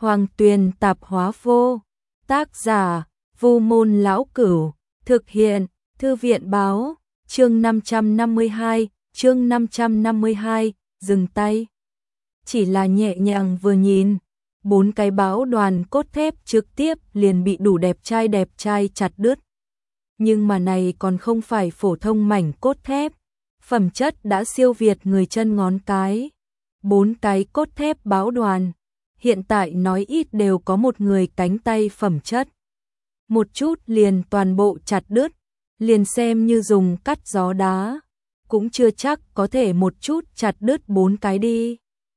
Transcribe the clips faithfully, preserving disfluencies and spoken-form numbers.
Hoàng Tuyền Tạp Hóa Vô. Tác giả: Vu Môn Lão Cửu. Thực hiện: Thư viện báo. Chương năm trăm năm mươi hai, chương năm trăm năm mươi hai, dừng tay. Chỉ là nhẹ nhàng vừa nhìn, bốn cái báo đoàn cốt thép trực tiếp liền bị đủ đẹp trai đẹp trai chặt đứt. Nhưng mà này còn không phải phổ thông mảnh cốt thép, phẩm chất đã siêu việt người chân ngón cái. Bốn cái cốt thép báo đoàn, hiện tại nói ít đều có một người cánh tay phẩm chất. Một chút liền toàn bộ chặt đứt, liền xem như dùng cắt gió đá, cũng chưa chắc có thể một chút chặt đứt bốn cái đi.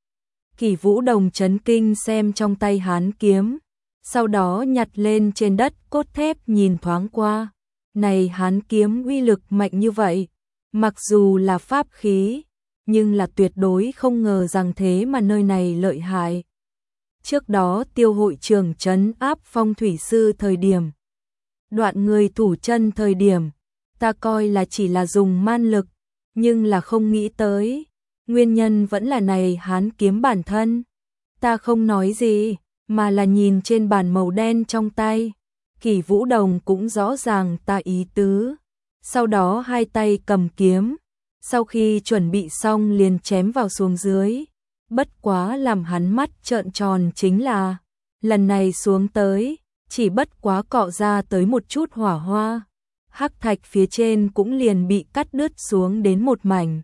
Kỷ Vũ Đồng chấn kinh xem trong tay hán kiếm, sau đó nhặt lên trên đất cốt thép nhìn thoáng qua. Này hán kiếm uy lực mạnh như vậy, mặc dù là pháp khí, nhưng là tuyệt đối không ngờ rằng thế mà nơi này lợi hại. Trước đó Tiêu hội trưởng trấn áp phong thủy sư thời điểm, đoạn người thủ chân thời điểm, ta coi là chỉ là dùng man lực, nhưng là không nghĩ tới, nguyên nhân vẫn là này hán kiếm bản thân. Ta không nói gì, mà là nhìn trên bàn màu đen trong tay. Kỷ Vũ Đồng cũng rõ ràng ta ý tứ. Sau đó hai tay cầm kiếm, sau khi chuẩn bị xong liền chém vào xuống dưới. Bất quá làm hắn mắt trợn tròn chính là, lần này xuống tới, chỉ bất quá cọ ra tới một chút hỏa hoa. Hắc thạch phía trên cũng liền bị cắt đứt xuống đến một mảnh.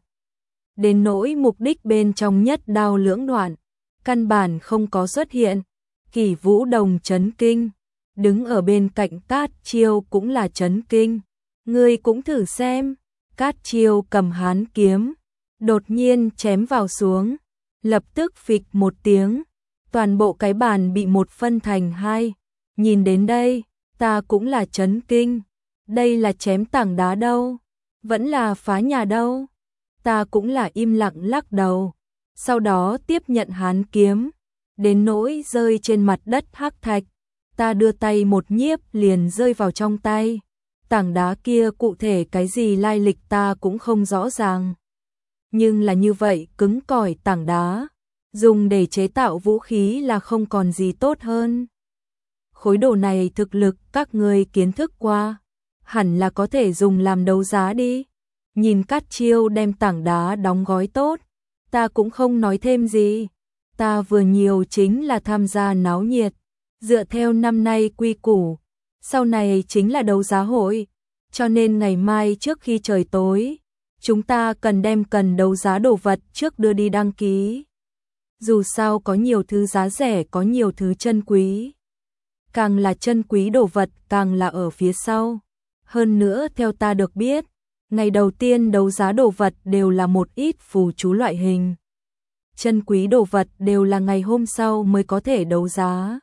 Đến nỗi mục đích bên trong nhất đao lưỡng đoạn, căn bản không có xuất hiện. Kỷ Vũ Đồng chấn kinh, đứng ở bên cạnh Cát Chiêu cũng là chấn kinh. Ngươi cũng thử xem. Cát Chiêu cầm hán kiếm, đột nhiên chém vào xuống, lập tức phịch một tiếng, toàn bộ cái bàn bị một phân thành hai. Nhìn đến đây, ta cũng là chấn kinh. Đây là chém tảng đá đâu, vẫn là phá nhà đâu. Ta cũng là im lặng lắc đầu, sau đó tiếp nhận hán kiếm, đến nỗi rơi trên mặt đất hắc thạch, ta đưa tay một nhiếp liền rơi vào trong tay. Tảng đá kia cụ thể cái gì lai lịch ta cũng không rõ ràng, nhưng là như vậy cứng cỏi tảng đá, dùng để chế tạo vũ khí là không còn gì tốt hơn. Khối đồ này thực lực các ngươi kiến thức qua, hẳn là có thể dùng làm đấu giá đi. Nhìn Cát Chiêu đem tảng đá đóng gói tốt, ta cũng không nói thêm gì. Ta vừa nhiều chính là tham gia náo nhiệt, dựa theo năm nay quy củ, sau này chính là đấu giá hội, cho nên ngày mai trước khi trời tối, chúng ta cần đem cần đấu giá đồ vật trước đưa đi đăng ký. Dù sao có nhiều thứ giá rẻ, có nhiều thứ chân quý. Càng là chân quý đồ vật càng là ở phía sau. Hơn nữa theo ta được biết, ngày đầu tiên đấu giá đồ vật đều là một ít phù chú loại hình. Chân quý đồ vật đều là ngày hôm sau mới có thể đấu giá.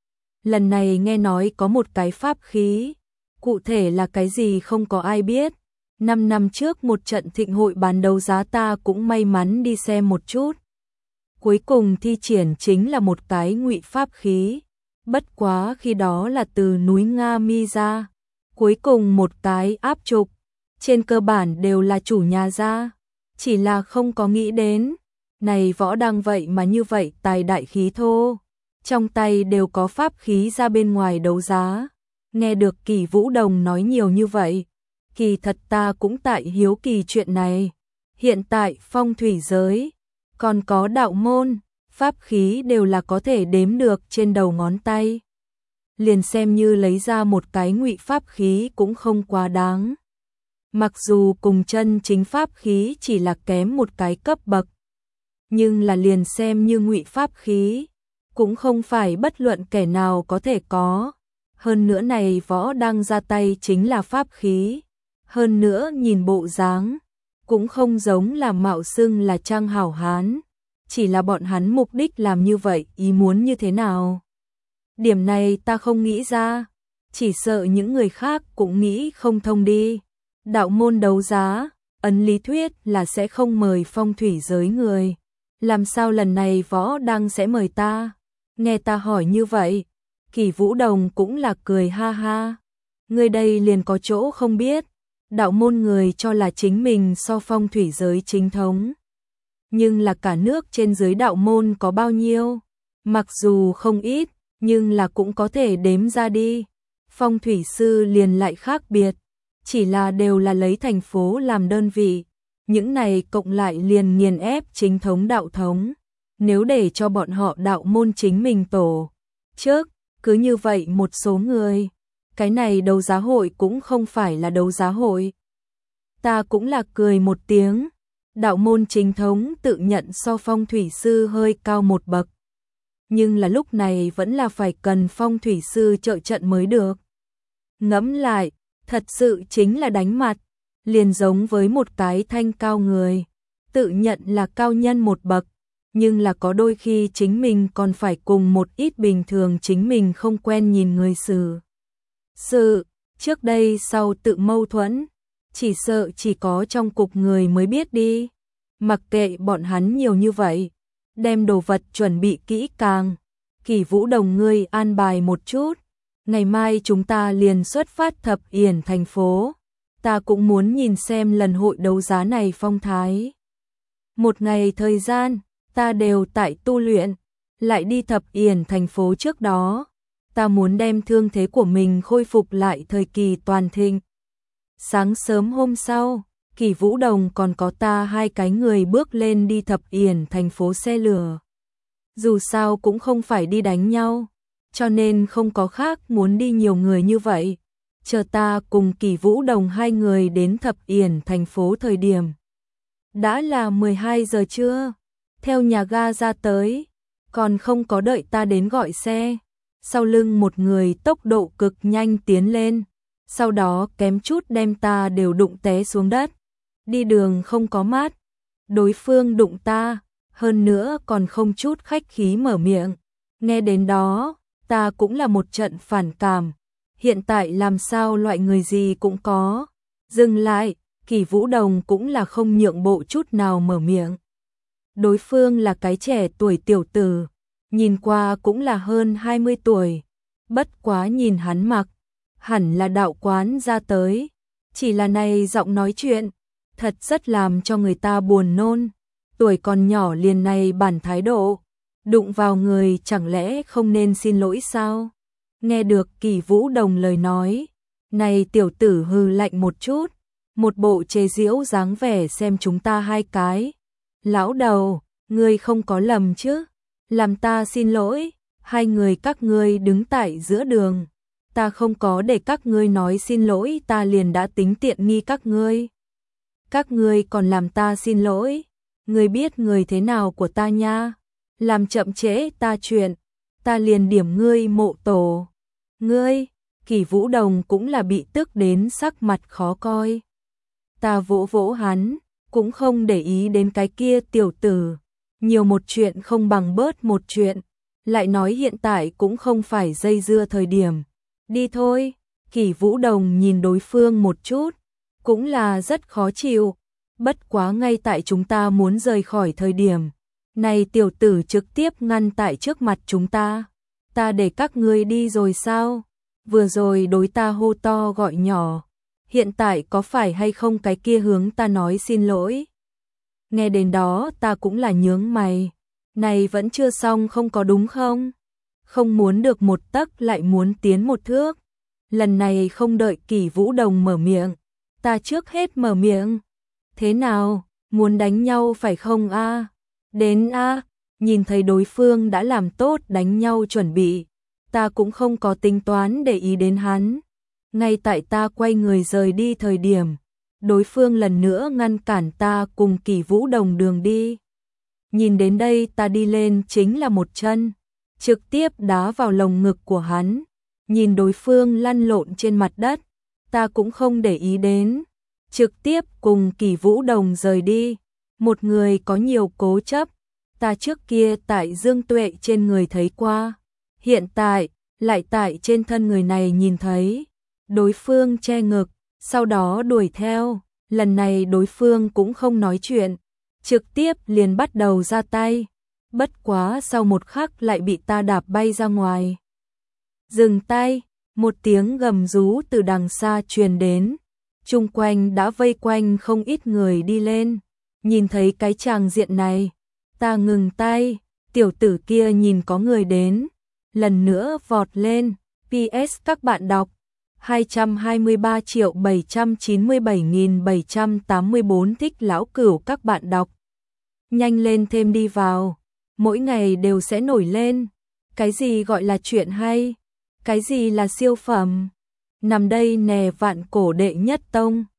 Lần này nghe nói có một cái pháp khí, cụ thể là cái gì không có ai biết. Năm năm trước một trận thịnh hội bán đấu giá ta cũng may mắn đi xem một chút. Cuối cùng thi triển chính là một cái ngụy pháp khí. Bất quá khi đó là từ núi Nga Mi ra. Cuối cùng một cái áp trục, trên cơ bản đều là chủ nhà ra. Chỉ là không có nghĩ đến, này Võ Đăng vậy mà như vậy tài đại khí thô. Trong tay đều có pháp khí ra bên ngoài đấu giá. Nghe được Kỷ Vũ Đồng nói nhiều như vậy, kỳ thật ta cũng tại hiếu kỳ chuyện này. Hiện tại phong thủy giới, còn có đạo môn, pháp khí đều là có thể đếm được trên đầu ngón tay. Liền xem như lấy ra một cái ngụy pháp khí cũng không quá đáng. Mặc dù cùng chân chính pháp khí chỉ là kém một cái cấp bậc, nhưng là liền xem như ngụy pháp khí, cũng không phải bất luận kẻ nào có thể có. Hơn nữa này Võ Đăng ra tay chính là pháp khí. Hơn nữa nhìn bộ dáng, cũng không giống là mạo xưng là trang hảo hán. Chỉ là bọn hắn mục đích làm như vậy ý muốn như thế nào? Điểm này ta không nghĩ ra, chỉ sợ những người khác cũng nghĩ không thông đi. Đạo môn đấu giá, ấn lý thuyết là sẽ không mời phong thủy giới người. Làm sao lần này Võ Đăng sẽ mời ta? Nghe ta hỏi như vậy, Kỷ Vũ Đồng cũng là cười ha ha. Người đây liền có chỗ không biết, đạo môn người cho là chính mình so phong thủy giới chính thống. Nhưng là cả nước trên dưới đạo môn có bao nhiêu? Mặc dù không ít, nhưng là cũng có thể đếm ra đi. Phong thủy sư liền lại khác biệt, chỉ là đều là lấy thành phố làm đơn vị. Những này cộng lại liền nghiền ép chính thống đạo thống. Nếu để cho bọn họ đạo môn chính mình tổ trước, cứ như vậy một số người, cái này đấu giá hội cũng không phải là đấu giá hội. Ta cũng là cười một tiếng, đạo môn chính thống tự nhận so phong thủy sư hơi cao một bậc. Nhưng là lúc này vẫn là phải cần phong thủy sư trợ trận mới được. Ngẫm lại, thật sự chính là đánh mặt, liền giống với một cái thanh cao người, tự nhận là cao nhân một bậc, nhưng là có đôi khi chính mình còn phải cùng một ít bình thường chính mình không quen nhìn người xử. Sự, trước đây sau tự mâu thuẫn, chỉ sợ chỉ có trong cục người mới biết đi. Mặc kệ bọn hắn nhiều như vậy, đem đồ vật chuẩn bị kỹ càng. Kỷ Vũ Đồng ngươi an bài một chút, ngày mai chúng ta liền xuất phát Thập Yển thành phố. Ta cũng muốn nhìn xem lần hội đấu giá này phong thái. Một ngày thời gian, ta đều tại tu luyện, lại đi Thập Yển thành phố trước đó. Ta muốn đem thương thế của mình khôi phục lại thời kỳ toàn thịnh. Sáng sớm hôm sau, Kỷ Vũ Đồng còn có ta hai cái người bước lên đi Thập Yển thành phố xe lửa. Dù sao cũng không phải đi đánh nhau, cho nên không có khác muốn đi nhiều người như vậy. Chờ ta cùng Kỷ Vũ Đồng hai người đến Thập Yển thành phố thời điểm. Đã là mười hai giờ trưa, theo nhà ga ra tới, còn không có đợi ta đến gọi xe. Sau lưng một người tốc độ cực nhanh tiến lên, sau đó kém chút đem ta đều đụng té xuống đất. Đi đường không có mát, đối phương đụng ta, hơn nữa còn không chút khách khí mở miệng. Nghe đến đó, ta cũng là một trận phản cảm. Hiện tại làm sao loại người gì cũng có. Dừng lại, Kỷ Vũ Đồng cũng là không nhượng bộ chút nào mở miệng. Đối phương là cái trẻ tuổi tiểu tử, nhìn qua cũng là hơn hai mươi tuổi. Bất quá nhìn hắn mặc, hẳn là đạo quán ra tới. Chỉ là này giọng nói chuyện, thật rất làm cho người ta buồn nôn. Tuổi còn nhỏ liền này bản thái độ, đụng vào người chẳng lẽ không nên xin lỗi sao? Nghe được Kỷ Vũ Đồng lời nói, này tiểu tử hừ lạnh một chút, một bộ chế giễu dáng vẻ xem chúng ta hai cái. Lão đầu, ngươi không có lầm chứ? Làm ta xin lỗi, hai người các ngươi đứng tại giữa đường. Ta không có để các ngươi nói xin lỗi, ta liền đã tính tiện nghi các ngươi. Các ngươi còn làm ta xin lỗi, ngươi biết người thế nào của ta nha? Làm chậm trễ ta chuyện, ta liền điểm ngươi mộ tổ. Ngươi, Kỷ Vũ Đồng cũng là bị tức đến sắc mặt khó coi. Ta vỗ vỗ hắn, cũng không để ý đến cái kia tiểu tử. Nhiều một chuyện không bằng bớt một chuyện, lại nói hiện tại cũng không phải dây dưa thời điểm. Đi thôi, Kỷ Vũ Đồng nhìn đối phương một chút, cũng là rất khó chịu. Bất quá ngay tại chúng ta muốn rời khỏi thời điểm, này tiểu tử trực tiếp ngăn tại trước mặt chúng ta. Ta để các ngươi đi rồi sao? Vừa rồi đối ta hô to gọi nhỏ, hiện tại có phải hay không cái kia hướng ta nói xin lỗi? Nghe đến đó ta cũng là nhướng mày. Này vẫn chưa xong không có đúng không? Không muốn được một tấc lại muốn tiến một thước. Lần này không đợi Kỷ Vũ Đồng mở miệng, ta trước hết mở miệng. Thế nào, muốn đánh nhau phải không a? Đến a, nhìn thấy đối phương đã làm tốt đánh nhau chuẩn bị, ta cũng không có tính toán để ý đến hắn. Ngay tại ta quay người rời đi thời điểm, đối phương lần nữa ngăn cản ta cùng Kỷ Vũ Đồng đường đi. Nhìn đến đây ta đi lên chính là một chân, trực tiếp đá vào lồng ngực của hắn. Nhìn đối phương lăn lộn trên mặt đất, ta cũng không để ý đến, trực tiếp cùng Kỷ Vũ Đồng rời đi. Một người có nhiều cố chấp, ta trước kia tại Dương Tuệ trên người thấy qua, hiện tại lại tại trên thân người này nhìn thấy. Đối phương che ngực, sau đó đuổi theo, lần này đối phương cũng không nói chuyện, trực tiếp liền bắt đầu ra tay. Bất quá sau một khắc lại bị ta đạp bay ra ngoài. Dừng tay, một tiếng gầm rú từ đằng xa truyền đến. Chung quanh đã vây quanh không ít người đi lên. Nhìn thấy cái tràng diện này, ta ngừng tay, Tiểu tử kia nhìn có người đến, lần nữa vọt lên. pê ét các bạn đọc hai trăm hai mươi ba triệu bảy trăm chín mươi bảy nghìn bảy trăm tám mươi bốn thích lão cửu các bạn đọc. Nhanh lên thêm đi vào, mỗi ngày đều sẽ nổi lên. Cái gì gọi là chuyện hay? Cái gì là siêu phẩm? Nằm đây nè vạn cổ đệ nhất tông.